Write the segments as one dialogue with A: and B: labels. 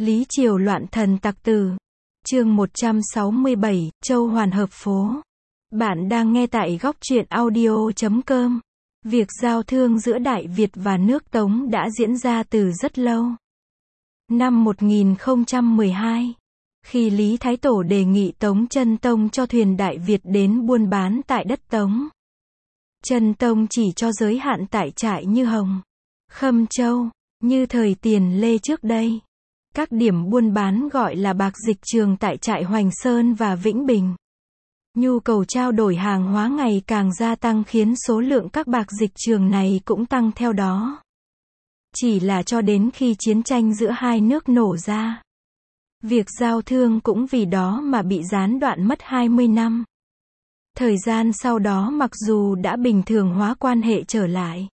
A: Lý Triều loạn thần tặc tử. Chương 167, Châu Hoàn hợp phố. Bạn đang nghe tại góc truyện audio.com. Việc giao thương giữa Đại Việt và nước Tống đã diễn ra từ rất lâu. Năm 1012, khi Lý Thái Tổ đề nghị Tống Chân Tông cho thuyền Đại Việt đến buôn bán tại đất Tống, Chân Tông chỉ cho giới hạn tại trại Như Hồng, Khâm Châu, như thời Tiền Lê trước đây. Các điểm buôn bán gọi là bạc dịch trường tại trại Hoành Sơn và Vĩnh Bình. Nhu cầu trao đổi hàng hóa ngày càng gia tăng khiến số lượng các bạc dịch trường này cũng tăng theo đó. Chỉ là cho đến khi chiến tranh giữa hai nước nổ ra, việc giao thương cũng vì đó mà bị gián đoạn mất 20 năm. Thời gian sau đó mặc dù đã bình thường hóa quan hệ trở lại,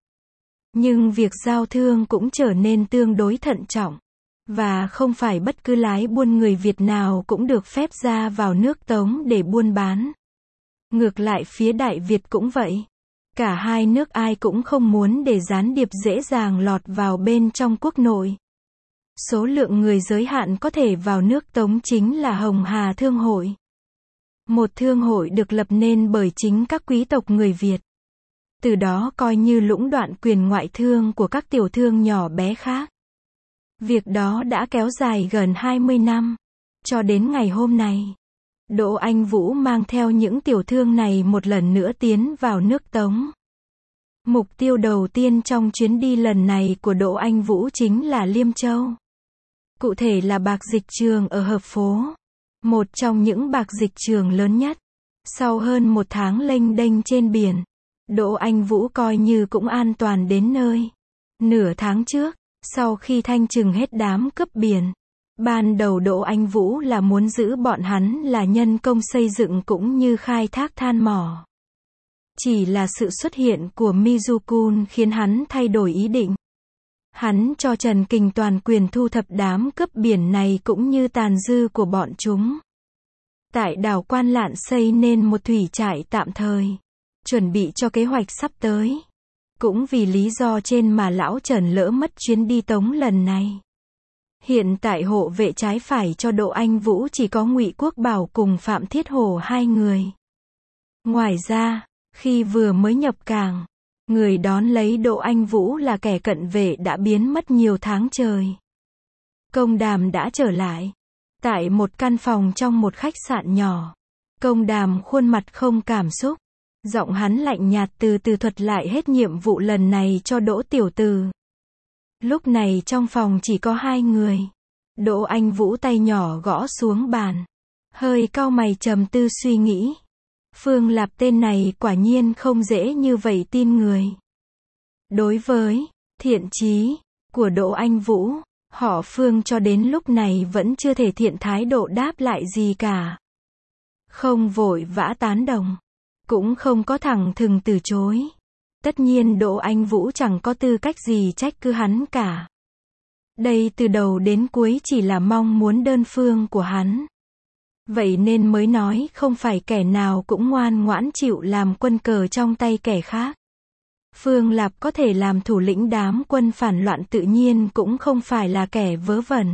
A: nhưng việc giao thương cũng trở nên tương đối thận trọng. Và không phải bất cứ lái buôn người Việt nào cũng được phép ra vào nước Tống để buôn bán. Ngược lại phía Đại Việt cũng vậy. Cả hai nước ai cũng không muốn để gián điệp dễ dàng lọt vào bên trong quốc nội. Số lượng người giới hạn có thể vào nước Tống chính là Hồng Hà Thương Hội. Một thương hội được lập nên bởi chính các quý tộc người Việt. Từ đó coi như lũng đoạn quyền ngoại thương của các tiểu thương nhỏ bé khác. Việc đó đã kéo dài gần 20 năm, cho đến ngày hôm nay. Đỗ Anh Vũ mang theo những tiểu thương này một lần nữa tiến vào nước Tống. Mục tiêu đầu tiên trong chuyến đi lần này của Đỗ Anh Vũ chính là Liêm Châu. Cụ thể là bạc dịch trường ở Hợp Phố, một trong những bạc dịch trường lớn nhất. Sau hơn một tháng lênh đênh trên biển, Đỗ Anh Vũ coi như cũng an toàn đến nơi. Nửa tháng trước, sau khi thanh trừng hết đám cướp biển, ban đầu Đỗ Anh Vũ là muốn giữ bọn hắn là nhân công xây dựng cũng như khai thác than mỏ. Chỉ là sự xuất hiện của Mizukun khiến hắn thay đổi ý định. Hắn cho Trần Kình toàn quyền thu thập đám cướp biển này cũng như tàn dư của bọn chúng. Tại đảo Quan Lạn xây nên một thủy trại tạm thời, chuẩn bị cho kế hoạch sắp tới. Cũng vì lý do trên mà lão Trần lỡ mất chuyến đi Tống lần này. Hiện tại hộ vệ trái phải cho Đỗ Anh Vũ chỉ có Ngụy Quốc Bảo cùng Phạm Thiết Hổ hai người. Ngoài ra, khi vừa mới nhập cảng, người đón lấy Đỗ Anh Vũ là kẻ cận vệ đã biến mất nhiều tháng trời. Công Đàm đã trở lại. Tại một căn phòng trong một khách sạn nhỏ, Công Đàm khuôn mặt không cảm xúc. Giọng hắn lạnh nhạt từ từ thuật lại hết nhiệm vụ lần này cho Đỗ tiểu tử. Lúc này trong phòng chỉ có hai người. Đỗ Anh Vũ tay nhỏ gõ xuống bàn, hơi cau mày trầm tư suy nghĩ. Phương Lạp tên này quả nhiên không dễ như vậy tin người. Đối với thiện chí của Đỗ Anh Vũ, họ Phương cho đến lúc này vẫn chưa thể thiện thái độ đáp lại gì cả. Không vội vã tán đồng, cũng không có thẳng thừng từ chối. Tất nhiên Đỗ Anh Vũ chẳng có tư cách gì trách cứ hắn cả. Đây từ đầu đến cuối chỉ là mong muốn đơn phương của hắn. Vậy nên mới nói không phải kẻ nào cũng ngoan ngoãn chịu làm quân cờ trong tay kẻ khác. Phương Lạp có thể làm thủ lĩnh đám quân phản loạn tự nhiên cũng không phải là kẻ vớ vẩn.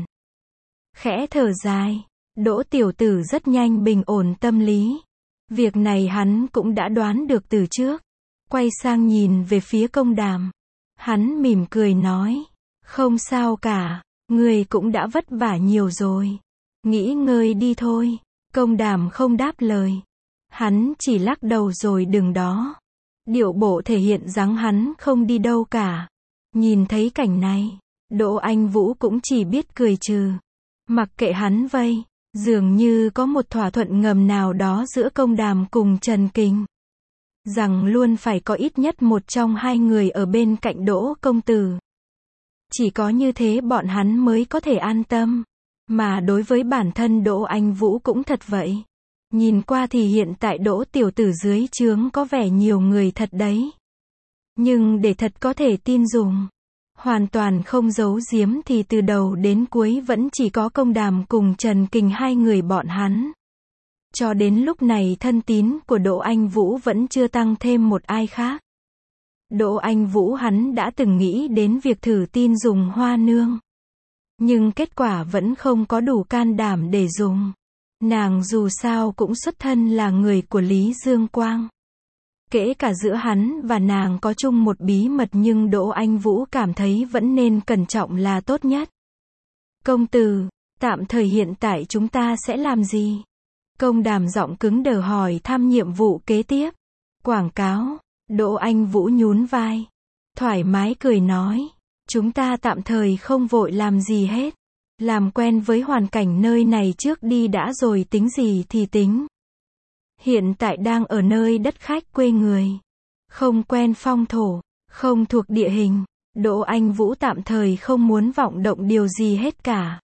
A: Khẽ thở dài, Đỗ tiểu tử rất nhanh bình ổn tâm lý. Việc này hắn cũng đã đoán được từ trước. Quay sang nhìn về phía Công Đàm. Hắn mỉm cười nói, không sao cả, người cũng đã vất vả nhiều rồi. Nghỉ ngơi đi thôi. Công Đàm không đáp lời. Hắn chỉ lắc đầu rồi đừng đó. Điệu bộ thể hiện rằng hắn không đi đâu cả. Nhìn thấy cảnh này, Đỗ Anh Vũ cũng chỉ biết cười trừ. Mặc kệ hắn vây. Dường như có một thỏa thuận ngầm nào đó giữa Công Đàm cùng Trần Kình. Rằng luôn phải có ít nhất một trong hai người ở bên cạnh Đỗ công tử. Chỉ có như thế bọn hắn mới có thể an tâm. Mà đối với bản thân Đỗ Anh Vũ cũng thật vậy. Nhìn qua thì hiện tại Đỗ tiểu tử dưới trướng có vẻ nhiều người thật đấy. Nhưng để thật có thể tin dùng, hoàn toàn không giấu giếm thì từ đầu đến cuối vẫn chỉ có Công Đàm cùng Trần Kình hai người bọn hắn. Cho đến lúc này thân tín của Đỗ Anh Vũ vẫn chưa tăng thêm một ai khác. Đỗ Anh Vũ hắn đã từng nghĩ đến việc thử tin dùng Hoa Nương. Nhưng kết quả vẫn không có đủ can đảm để dùng. Nàng dù sao cũng xuất thân là người của Lý Dương Quang. Kể cả giữa hắn và nàng có chung một bí mật nhưng Đỗ Anh Vũ cảm thấy vẫn nên cẩn trọng là tốt nhất. Công tử, tạm thời hiện tại chúng ta sẽ làm gì? Công Đàm giọng cứng đờ hỏi thăm nhiệm vụ kế tiếp. Quảng cáo. Đỗ Anh Vũ nhún vai. Thoải mái cười nói. Chúng ta tạm thời không vội làm gì hết. Làm quen với hoàn cảnh nơi này trước đi đã rồi tính gì thì tính. Hiện tại đang ở nơi đất khách quê người. Không quen phong thổ, không thuộc địa hình. Đỗ Anh Vũ tạm thời không muốn vọng động điều gì hết cả.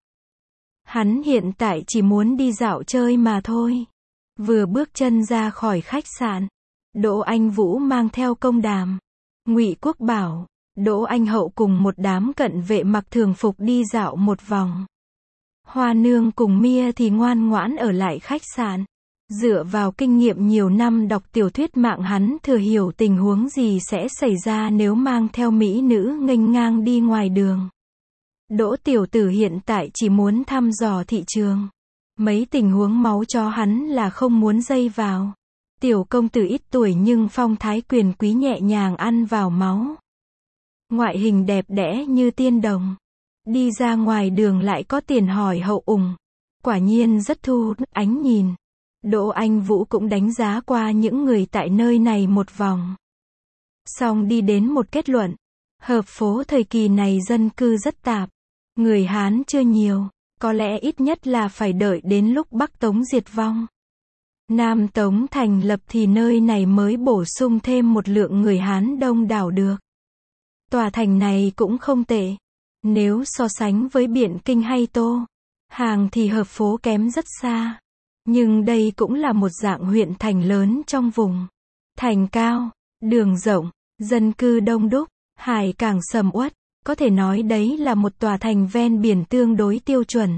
A: Hắn hiện tại chỉ muốn đi dạo chơi mà thôi. Vừa bước chân ra khỏi khách sạn, Đỗ Anh Vũ mang theo Công Đàm, Ngụy Quốc Bảo, Đỗ Anh Hậu cùng một đám cận vệ mặc thường phục đi dạo một vòng. Hoa Nương cùng Mia thì ngoan ngoãn ở lại khách sạn. Dựa vào kinh nghiệm nhiều năm đọc tiểu thuyết mạng hắn thừa hiểu tình huống gì sẽ xảy ra nếu mang theo mỹ nữ nghênh ngang đi ngoài đường. Đỗ tiểu tử hiện tại chỉ muốn thăm dò thị trường. Mấy tình huống máu chó hắn là không muốn dây vào. Tiểu công tử ít tuổi nhưng phong thái quyền quý nhẹ nhàng ăn vào máu. Ngoại hình đẹp đẽ như tiên đồng. Đi ra ngoài đường lại có tiền hỏi hậu ủng. Quả nhiên rất thu hút ánh nhìn. Đỗ Anh Vũ cũng đánh giá qua những người tại nơi này một vòng. Xong đi đến một kết luận. Hợp phố thời kỳ này dân cư rất tạp. Người Hán chưa nhiều. Có lẽ ít nhất là phải đợi đến lúc Bắc Tống diệt vong. Nam Tống thành lập thì nơi này mới bổ sung thêm một lượng người Hán đông đảo được. Tòa thành này cũng không tệ. Nếu so sánh với Biện Kinh hay Tô Hàng thì Hợp phố kém rất xa. Nhưng đây cũng là một dạng huyện thành lớn trong vùng. Thành cao, đường rộng, dân cư đông đúc, hải cảng sầm uất. Có thể nói đấy là một tòa thành ven biển tương đối tiêu chuẩn.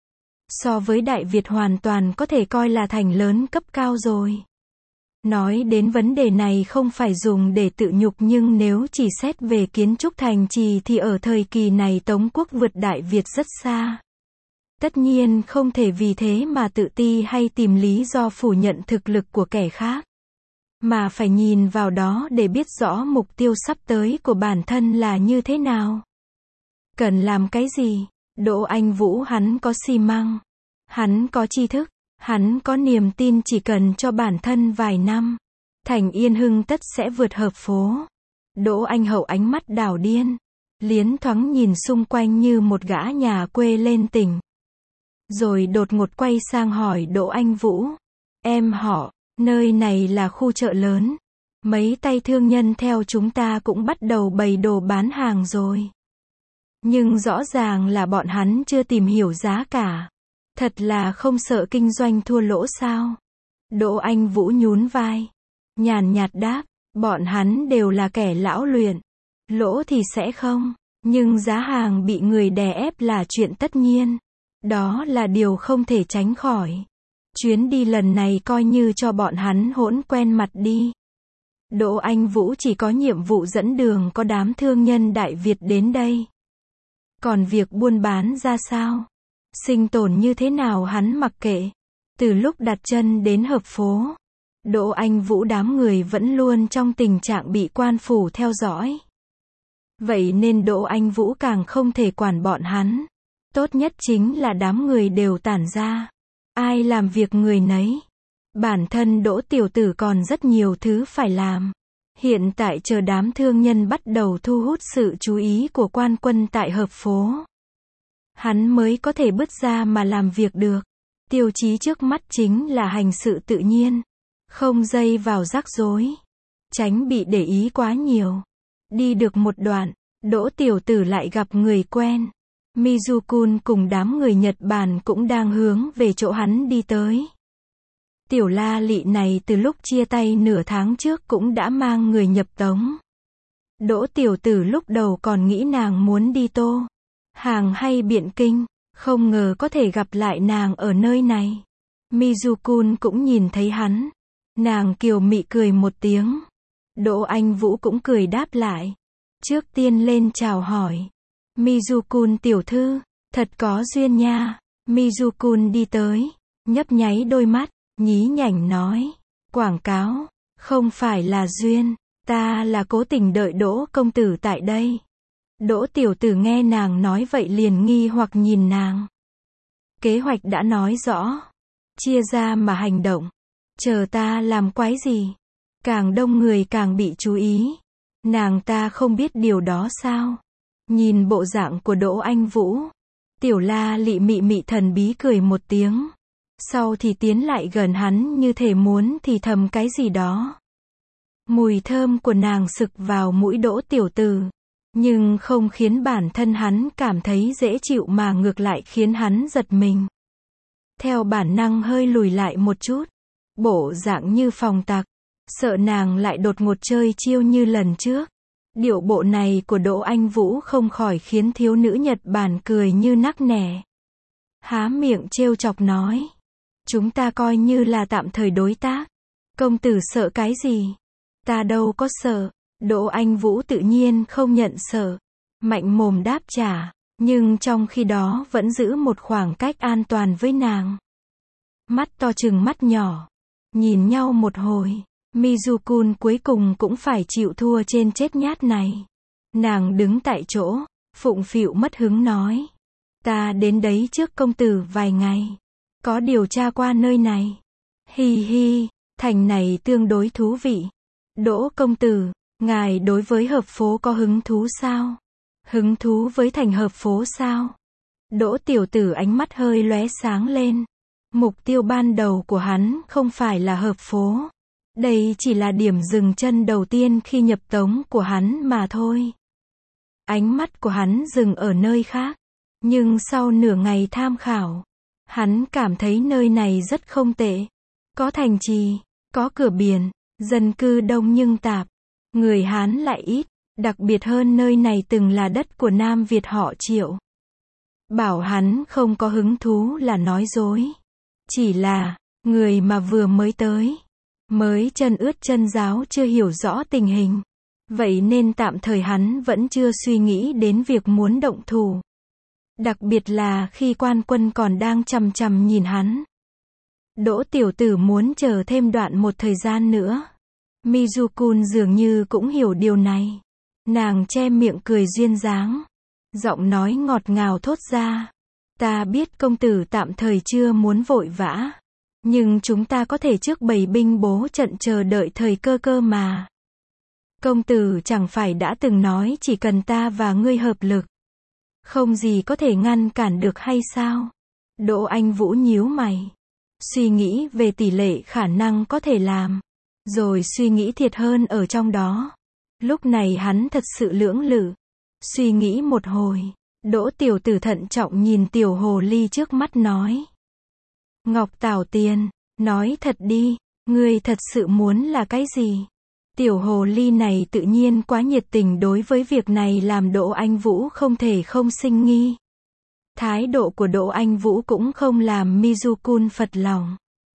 A: So với Đại Việt hoàn toàn có thể coi là thành lớn cấp cao rồi. Nói đến vấn đề này không phải dùng để tự nhục nhưng nếu chỉ xét về kiến trúc thành trì thì ở thời kỳ này Tống quốc vượt Đại Việt rất xa. Tất nhiên không thể vì thế mà tự ti hay tìm lý do phủ nhận thực lực của kẻ khác. Mà phải nhìn vào đó để biết rõ mục tiêu sắp tới của bản thân là như thế nào. Cần làm cái gì? Đỗ Anh Vũ hắn có xi măng. Hắn có tri thức. Hắn có niềm tin chỉ cần cho bản thân vài năm. Thành Yên Hưng tất sẽ vượt Hợp phố. Đỗ Anh Hậu ánh mắt đảo điên. Liến thoáng nhìn xung quanh như một gã nhà quê lên tỉnh. Rồi đột ngột quay sang hỏi Đỗ Anh Vũ. Em họ, nơi này là khu chợ lớn. Mấy tay thương nhân theo chúng ta cũng bắt đầu bày đồ bán hàng rồi. Nhưng rõ ràng là bọn hắn chưa tìm hiểu giá cả. Thật là không sợ kinh doanh thua lỗ sao? Đỗ Anh Vũ nhún vai. Nhàn nhạt đáp, bọn hắn đều là kẻ lão luyện. Lỗ thì sẽ không. Nhưng giá hàng bị người đè ép là chuyện tất nhiên. Đó là điều không thể tránh khỏi. Chuyến đi lần này coi như cho bọn hắn hỗn quen mặt đi. Đỗ Anh Vũ chỉ có nhiệm vụ dẫn đường có đám thương nhân Đại Việt đến đây. Còn việc buôn bán ra sao? Sinh tồn như thế nào hắn mặc kệ. Từ lúc đặt chân đến Hợp phố, Đỗ Anh Vũ đám người vẫn luôn trong tình trạng bị quan phủ theo dõi. Vậy nên Đỗ Anh Vũ càng không thể quản bọn hắn. Tốt nhất chính là đám người đều tản ra. Ai làm việc người nấy. Bản thân Đỗ tiểu tử còn rất nhiều thứ phải làm. Hiện tại chờ đám thương nhân bắt đầu thu hút sự chú ý của quan quân tại Hợp phố. Hắn mới có thể bứt ra mà làm việc được. Tiêu chí trước mắt chính là hành sự tự nhiên. Không dây vào rắc rối. Tránh bị để ý quá nhiều. Đi được một đoạn, Đỗ tiểu tử lại gặp người quen. Mizukun cùng đám người Nhật Bản cũng đang hướng về chỗ hắn đi tới. Tiểu La Lị này từ lúc chia tay nửa tháng trước cũng đã mang người nhập Tống. Đỗ tiểu tử lúc đầu còn nghĩ nàng muốn đi Tô Hàng hay Biện Kinh, không ngờ có thể gặp lại nàng ở nơi này. Mizukun cũng nhìn thấy hắn. Nàng kiều mị cười một tiếng. Đỗ Anh Vũ cũng cười đáp lại. Trước tiên lên chào hỏi. Mizukun tiểu thư, Thật có duyên nha. Mizukun đi tới, nhấp nháy đôi mắt, nhí nhảnh nói. Quảng cáo, không phải là duyên, ta là cố tình đợi Đỗ công tử tại đây. Đỗ tiểu tử nghe nàng nói vậy liền nghi hoặc nhìn nàng. Kế hoạch đã nói rõ. Chia ra mà hành động. Chờ ta làm quái gì? Càng đông người càng bị chú ý. Nàng ta không biết điều đó sao? Nhìn bộ dạng của Đỗ Anh Vũ. Tiểu La Lị mị mị thần bí cười một tiếng. Sau thì tiến lại gần hắn như thể muốn thì thầm cái gì đó. Mùi thơm của nàng sực vào mũi Đỗ tiểu tử. Nhưng không khiến bản thân hắn cảm thấy dễ chịu mà ngược lại khiến hắn giật mình. Theo bản năng hơi lùi lại một chút. Bộ dạng như phòng tặc. Sợ nàng lại đột ngột chơi chiêu như lần trước. Điệu bộ này của Đỗ Anh Vũ không khỏi khiến thiếu nữ Nhật Bản cười như nắc nẻ. Há miệng trêu chọc nói. Chúng ta coi như là tạm thời đối tác. Công tử sợ cái gì? Ta đâu có sợ. Đỗ Anh Vũ tự nhiên không nhận sợ. Mạnh mồm đáp trả. Nhưng trong khi đó vẫn giữ một khoảng cách an toàn với nàng. Mắt to chừng mắt nhỏ. Nhìn nhau một hồi. Mizukun cuối cùng cũng phải chịu thua trên chết nhát này. Nàng đứng tại chỗ, phụng phịu mất hứng nói. Ta đến đấy trước công tử vài ngày. Có điều tra qua nơi này. Hi hi, thành này tương đối thú vị. Đỗ công tử, ngài đối với hợp phố có hứng thú sao? Hứng thú với thành hợp phố sao? Đỗ tiểu tử ánh mắt hơi lóe sáng lên. Mục tiêu ban đầu của hắn không phải là hợp phố. Đây chỉ là điểm dừng chân đầu tiên khi nhập tống của hắn mà thôi. Ánh mắt của hắn dừng ở nơi khác. Nhưng sau nửa ngày tham khảo, hắn cảm thấy nơi này rất không tệ. Có thành trì, có cửa biển, dân cư đông nhưng tạp. Người Hán lại ít, đặc biệt hơn nơi này từng là đất của Nam Việt họ Triệu. Bảo hắn không có hứng thú là nói dối. Chỉ là, người mà vừa mới tới. Mới chân ướt chân ráo chưa hiểu rõ tình hình. Vậy nên tạm thời hắn vẫn chưa suy nghĩ đến việc muốn động thủ. Đặc biệt là khi quan quân còn đang chằm chằm nhìn hắn. Đỗ tiểu tử muốn chờ thêm đoạn một thời gian nữa. Mizukun dường như cũng hiểu điều này. Nàng che miệng cười duyên dáng. Giọng nói ngọt ngào thốt ra. Ta biết công tử tạm thời chưa muốn vội vã. Nhưng chúng ta có thể trước bày binh bố trận chờ đợi thời cơ cơ mà. Công tử chẳng phải đã từng nói chỉ cần ta và ngươi hợp lực. Không gì có thể ngăn cản được hay sao? Đỗ Anh Vũ nhíu mày. Suy nghĩ về tỷ lệ khả năng có thể làm. Rồi suy nghĩ thiệt hơn ở trong đó. Lúc này hắn thật sự lưỡng lự. Suy nghĩ một hồi. Đỗ tiểu tử thận trọng nhìn tiểu hồ ly trước mắt nói. Ngọc Tảo Tiền, nói thật đi, ngươi thật sự muốn là cái gì? Tiểu hồ ly này tự nhiên quá nhiệt tình đối với việc này làm Đỗ Anh Vũ không thể không sinh nghi. Thái độ của Đỗ Anh Vũ cũng không làm Mizukun phật lòng.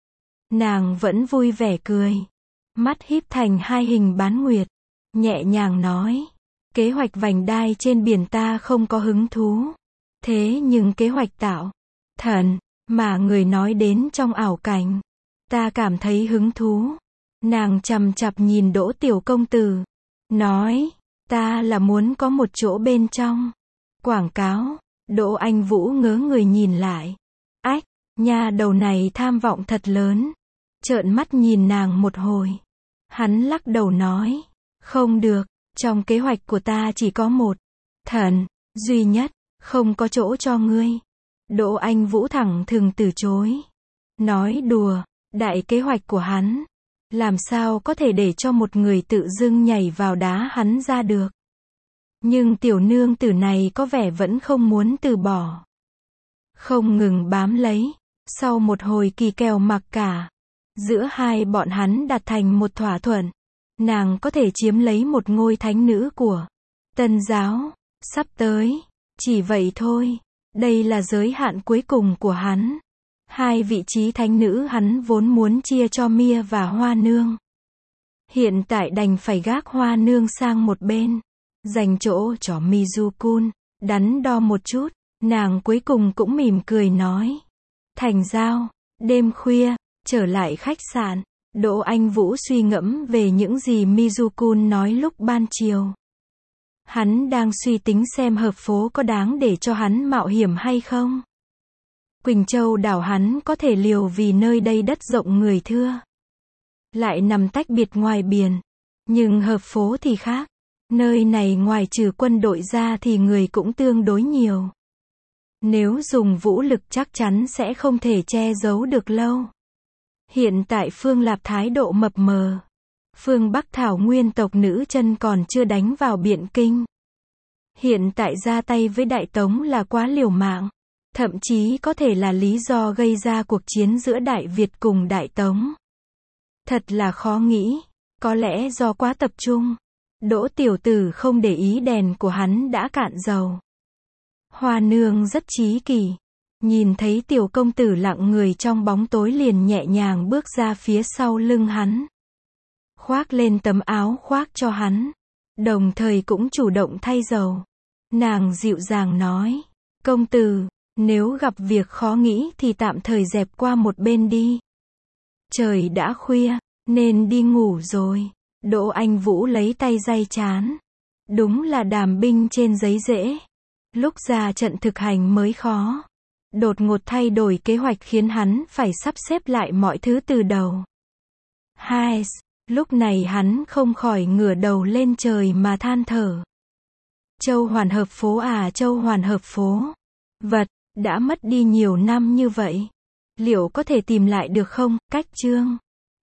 A: Nàng vẫn vui vẻ cười. Mắt híp thành hai hình bán nguyệt. Nhẹ nhàng nói. Kế hoạch vành đai trên biển ta không có hứng thú. Thế nhưng kế hoạch tạo thần mà người nói đến trong ảo cảnh, ta cảm thấy hứng thú. Nàng chằm chằm nhìn Đỗ tiểu công tử. Nói, ta là muốn có một chỗ bên trong. Quảng cáo. Đỗ Anh Vũ ngớ người nhìn lại. Ách, nha đầu này tham vọng thật lớn. Trợn mắt nhìn nàng một hồi. Hắn lắc đầu nói. Không được, trong kế hoạch của ta chỉ có một thần duy nhất, không có chỗ cho ngươi. Đỗ Anh Vũ thẳng thừng từ chối. Nói đùa, đại kế hoạch của hắn. Làm sao có thể để cho một người tự dưng nhảy vào đá hắn ra được. Nhưng tiểu nương tử này có vẻ vẫn không muốn từ bỏ. Không ngừng bám lấy. Sau một hồi kỳ kèo mặc cả. Giữa hai bọn hắn đạt thành một thỏa thuận. Nàng có thể chiếm lấy một ngôi thánh nữ của Tân giáo. Sắp tới. Chỉ vậy thôi. Đây là giới hạn cuối cùng của hắn. Hai vị trí thánh nữ hắn vốn muốn chia cho Mia và Hoa Nương. Hiện tại đành phải gác Hoa Nương sang một bên. Dành chỗ cho Mizukun. Đắn đo một chút. Nàng cuối cùng cũng mỉm cười nói. Thành giao. Đêm khuya, trở lại khách sạn, Đỗ Anh Vũ suy ngẫm về những gì Mizukun nói lúc ban chiều. Hắn đang suy tính xem hợp phố có đáng để cho hắn mạo hiểm hay không. Quỳnh Châu đảo hắn có thể liều vì nơi đây đất rộng người thưa. Lại nằm tách biệt ngoài biển. Nhưng hợp phố thì khác. Nơi này ngoài trừ quân đội ra thì người cũng tương đối nhiều. Nếu dùng vũ lực chắc chắn sẽ không thể che giấu được lâu. Hiện tại Phương Lạp thái độ mập mờ. Phương Bắc Thảo Nguyên tộc nữ chân còn chưa đánh vào Biện Kinh. Hiện tại ra tay với Đại Tống là quá liều mạng. Thậm chí có thể là lý do gây ra cuộc chiến giữa Đại Việt cùng Đại Tống. Thật là khó nghĩ. Có lẽ do quá tập trung. Đỗ tiểu tử không để ý đèn của hắn đã cạn dầu. Hoa nương rất trí kỳ. Nhìn thấy tiểu công tử lặng người trong bóng tối liền nhẹ nhàng bước ra phía sau lưng hắn. Khoác lên tấm áo khoác cho hắn. Đồng thời cũng chủ động thay dầu. Nàng dịu dàng nói. Công tử, nếu gặp việc khó nghĩ thì tạm thời dẹp qua một bên đi. Trời đã khuya, nên đi ngủ rồi. Đỗ Anh Vũ lấy tay day trán. Đúng là đàm binh trên giấy dễ. Lúc ra trận thực hành mới khó. Đột ngột thay đổi kế hoạch khiến hắn phải sắp xếp lại mọi thứ từ đầu. Hai, lúc này hắn không khỏi ngửa đầu lên trời mà than thở. Châu Hoàn Hợp phố à, Châu Hoàn Hợp phố. Vật, đã mất đi nhiều năm như vậy. Liệu có thể tìm lại được không? Cách chương